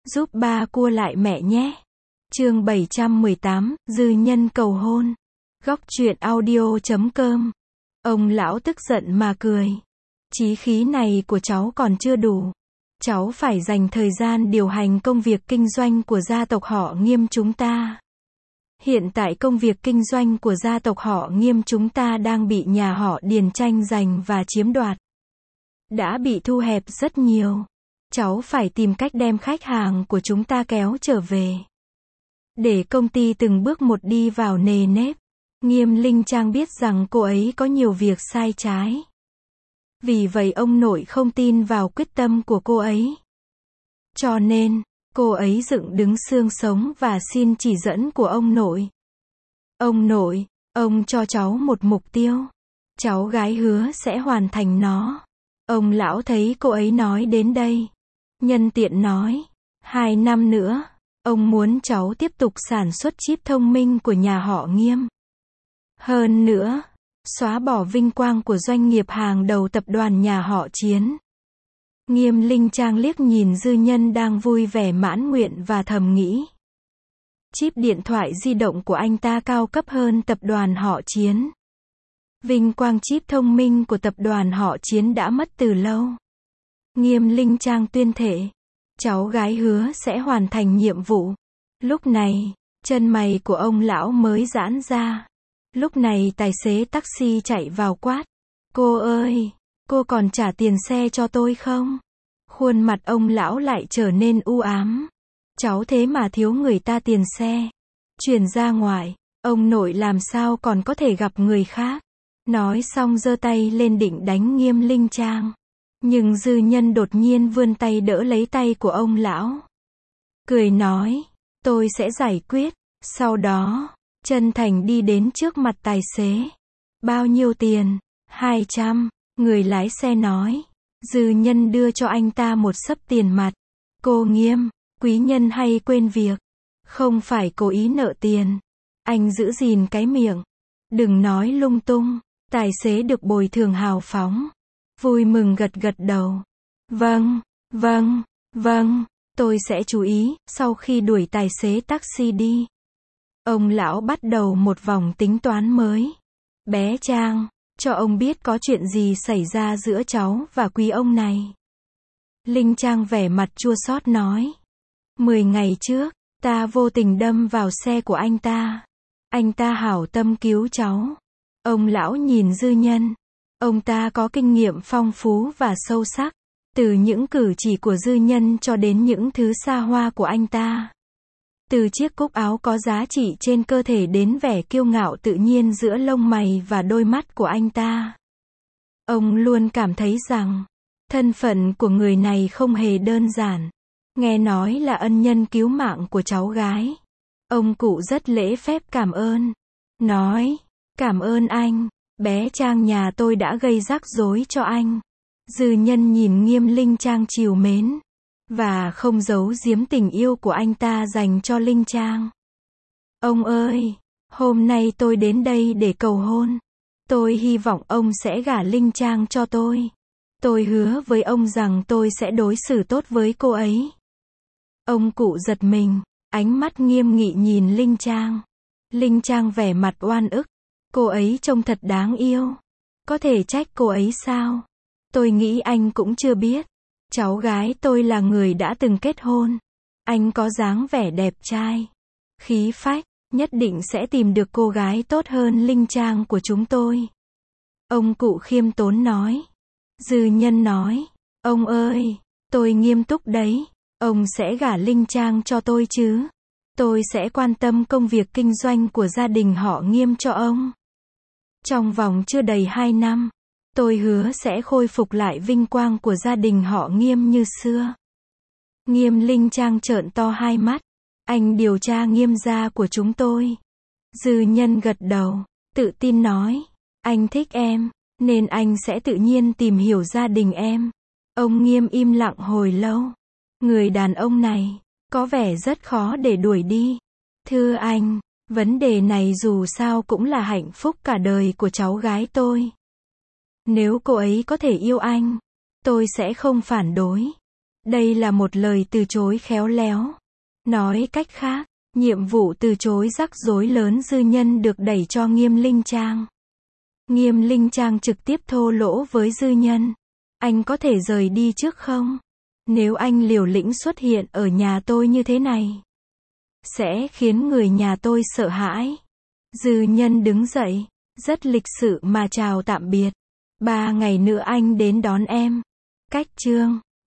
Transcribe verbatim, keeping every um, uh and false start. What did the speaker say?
giúp ba cua lại mẹ nhé. Chương bảy trăm mười tám, dư nhân cầu hôn. Góc truyện audio chấm com. Ông lão tức giận mà cười. Chí khí này của cháu còn chưa đủ. Cháu phải dành thời gian điều hành công việc kinh doanh của gia tộc họ Nghiêm chúng ta. Hiện tại công việc kinh doanh của gia tộc họ Nghiêm chúng ta đang bị nhà họ Điền tranh giành và chiếm đoạt. Đã bị thu hẹp rất nhiều. Cháu phải tìm cách đem khách hàng của chúng ta kéo trở về. Để công ty từng bước một đi vào nề nếp. Nghiêm Linh Trang biết rằng cô ấy có nhiều việc sai trái. Vì vậy ông nội không tin vào quyết tâm của cô ấy. Cho nên, cô ấy dựng đứng xương sống và xin chỉ dẫn của ông nội. Ông nội, ông cho cháu một mục tiêu. Cháu gái hứa sẽ hoàn thành nó. Ông lão thấy cô ấy nói đến đây. Nhân tiện nói, hai năm nữa, ông muốn cháu tiếp tục sản xuất chip thông minh của nhà họ Nghiêm. Hơn nữa, xóa bỏ vinh quang của doanh nghiệp hàng đầu tập đoàn nhà họ Chiến. Nghiêm Linh Trang liếc nhìn Dư Nhân đang vui vẻ mãn nguyện và thầm nghĩ. Chip điện thoại di động của anh ta cao cấp hơn tập đoàn họ Chiến. Vinh quang chip thông minh của tập đoàn họ Chiến đã mất từ lâu. Nghiêm Linh Trang tuyên thệ, cháu gái hứa sẽ hoàn thành nhiệm vụ. Lúc này, chân mày của ông lão mới giãn ra. Lúc này tài xế taxi chạy vào quát. Cô ơi, cô còn trả tiền xe cho tôi không? Khuôn mặt ông lão lại trở nên u ám. Cháu thế mà thiếu người ta tiền xe. Chuyển ra ngoài, ông nội làm sao còn có thể gặp người khác. Nói xong giơ tay lên định đánh Nghiêm Linh Trang. Nhưng Dư Nhân đột nhiên vươn tay đỡ lấy tay của ông lão. Cười nói, tôi sẽ giải quyết. Sau đó, chân thành đi đến trước mặt tài xế. Bao nhiêu tiền? hai trăm. Người lái xe nói. Dư Nhân đưa cho anh ta một xấp tiền mặt. Cô Nghiêm, quý nhân hay quên việc. Không phải cố ý nợ tiền. Anh giữ gìn cái miệng. Đừng nói lung tung. Tài xế được bồi thường hào phóng. Vui mừng gật gật đầu. Vâng, vâng, vâng, tôi sẽ chú ý. Sau khi đuổi tài xế taxi đi, ông lão bắt đầu một vòng tính toán mới. Bé Trang, cho ông biết có chuyện gì xảy ra giữa cháu và quý ông này. Linh Trang vẻ mặt chua xót nói. Mười ngày trước, ta vô tình đâm vào xe của anh ta. Anh ta hảo tâm cứu cháu. Ông lão nhìn Dư Nhân. Ông ta có kinh nghiệm phong phú và sâu sắc. Từ những cử chỉ của Dư Nhân cho đến những thứ xa hoa của anh ta. Từ chiếc cúc áo có giá trị trên cơ thể đến vẻ kiêu ngạo tự nhiên giữa lông mày và đôi mắt của anh ta. Ông luôn cảm thấy rằng, thân phận của người này không hề đơn giản. Nghe nói là ân nhân cứu mạng của cháu gái. Ông cụ rất lễ phép cảm ơn. Nói, cảm ơn anh. Bé Trang nhà tôi đã gây rắc rối cho anh. Dư Nhân nhìn Nghiêm Linh Trang trìu mến. Và không giấu giếm tình yêu của anh ta dành cho Linh Trang. Ông ơi, hôm nay tôi đến đây để cầu hôn. Tôi hy vọng ông sẽ gả Linh Trang cho tôi. Tôi hứa với ông rằng tôi sẽ đối xử tốt với cô ấy. Ông cụ giật mình, ánh mắt nghiêm nghị nhìn Linh Trang. Linh Trang vẻ mặt oan ức. Cô ấy trông thật đáng yêu. Có thể trách cô ấy sao? Tôi nghĩ anh cũng chưa biết. Cháu gái tôi là người đã từng kết hôn. Anh có dáng vẻ đẹp trai, khí phách, nhất định sẽ tìm được cô gái tốt hơn Linh Trang của chúng tôi. Ông cụ khiêm tốn nói. Dư Nhân nói, ông ơi, tôi nghiêm túc đấy. Ông sẽ gả Linh Trang cho tôi chứ? Tôi sẽ quan tâm công việc kinh doanh của gia đình họ Nghiêm cho ông. Trong vòng chưa đầy hai năm, tôi hứa sẽ khôi phục lại vinh quang của gia đình họ Nghiêm như xưa. Nghiêm Linh Trang trợn to hai mắt. Anh điều tra Nghiêm gia của chúng tôi. Dư Nhân gật đầu, tự tin nói. Anh thích em, nên anh sẽ tự nhiên tìm hiểu gia đình em. Ông Nghiêm im lặng hồi lâu. Người đàn ông này, có vẻ rất khó để đuổi đi. Thưa anh, vấn đề này dù sao cũng là hạnh phúc cả đời của cháu gái tôi. Nếu cô ấy có thể yêu anh, tôi sẽ không phản đối. Đây là một lời từ chối khéo léo. Nói cách khác, nhiệm vụ từ chối rắc rối lớn Dư Nhân được đẩy cho Nghiêm Linh Trang. Nghiêm Linh Trang trực tiếp thô lỗ với Dư Nhân. Anh có thể rời đi trước không? Nếu anh liều lĩnh xuất hiện ở nhà tôi như thế này, sẽ khiến người nhà tôi sợ hãi. Dư Nhân đứng dậy, rất lịch sự mà chào tạm biệt. Ba ngày nữa anh đến đón em. Cách chương